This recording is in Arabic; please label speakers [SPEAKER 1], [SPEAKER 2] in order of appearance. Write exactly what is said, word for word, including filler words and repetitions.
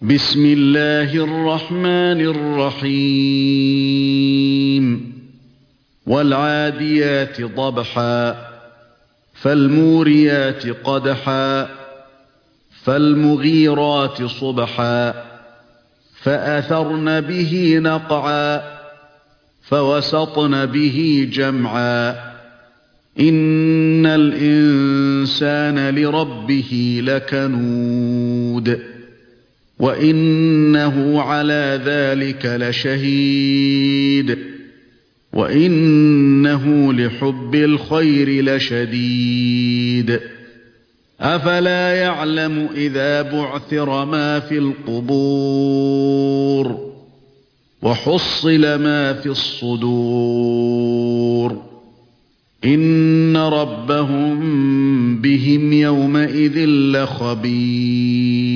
[SPEAKER 1] بسم الله الرحمن الرحيم والعاديات ضبحا فالموريات قدحا فالمغيرات صبحا فأثرن به نقعا فوسطن به جمعا إن الإنسان لربه لكنود وإنه على ذلك لشهيد وإنه لحب الخير لشديد أفلا يعلم إذا بعثر ما في القبور وحصل ما في الصدور إن ربهم بهم يومئذ لخبير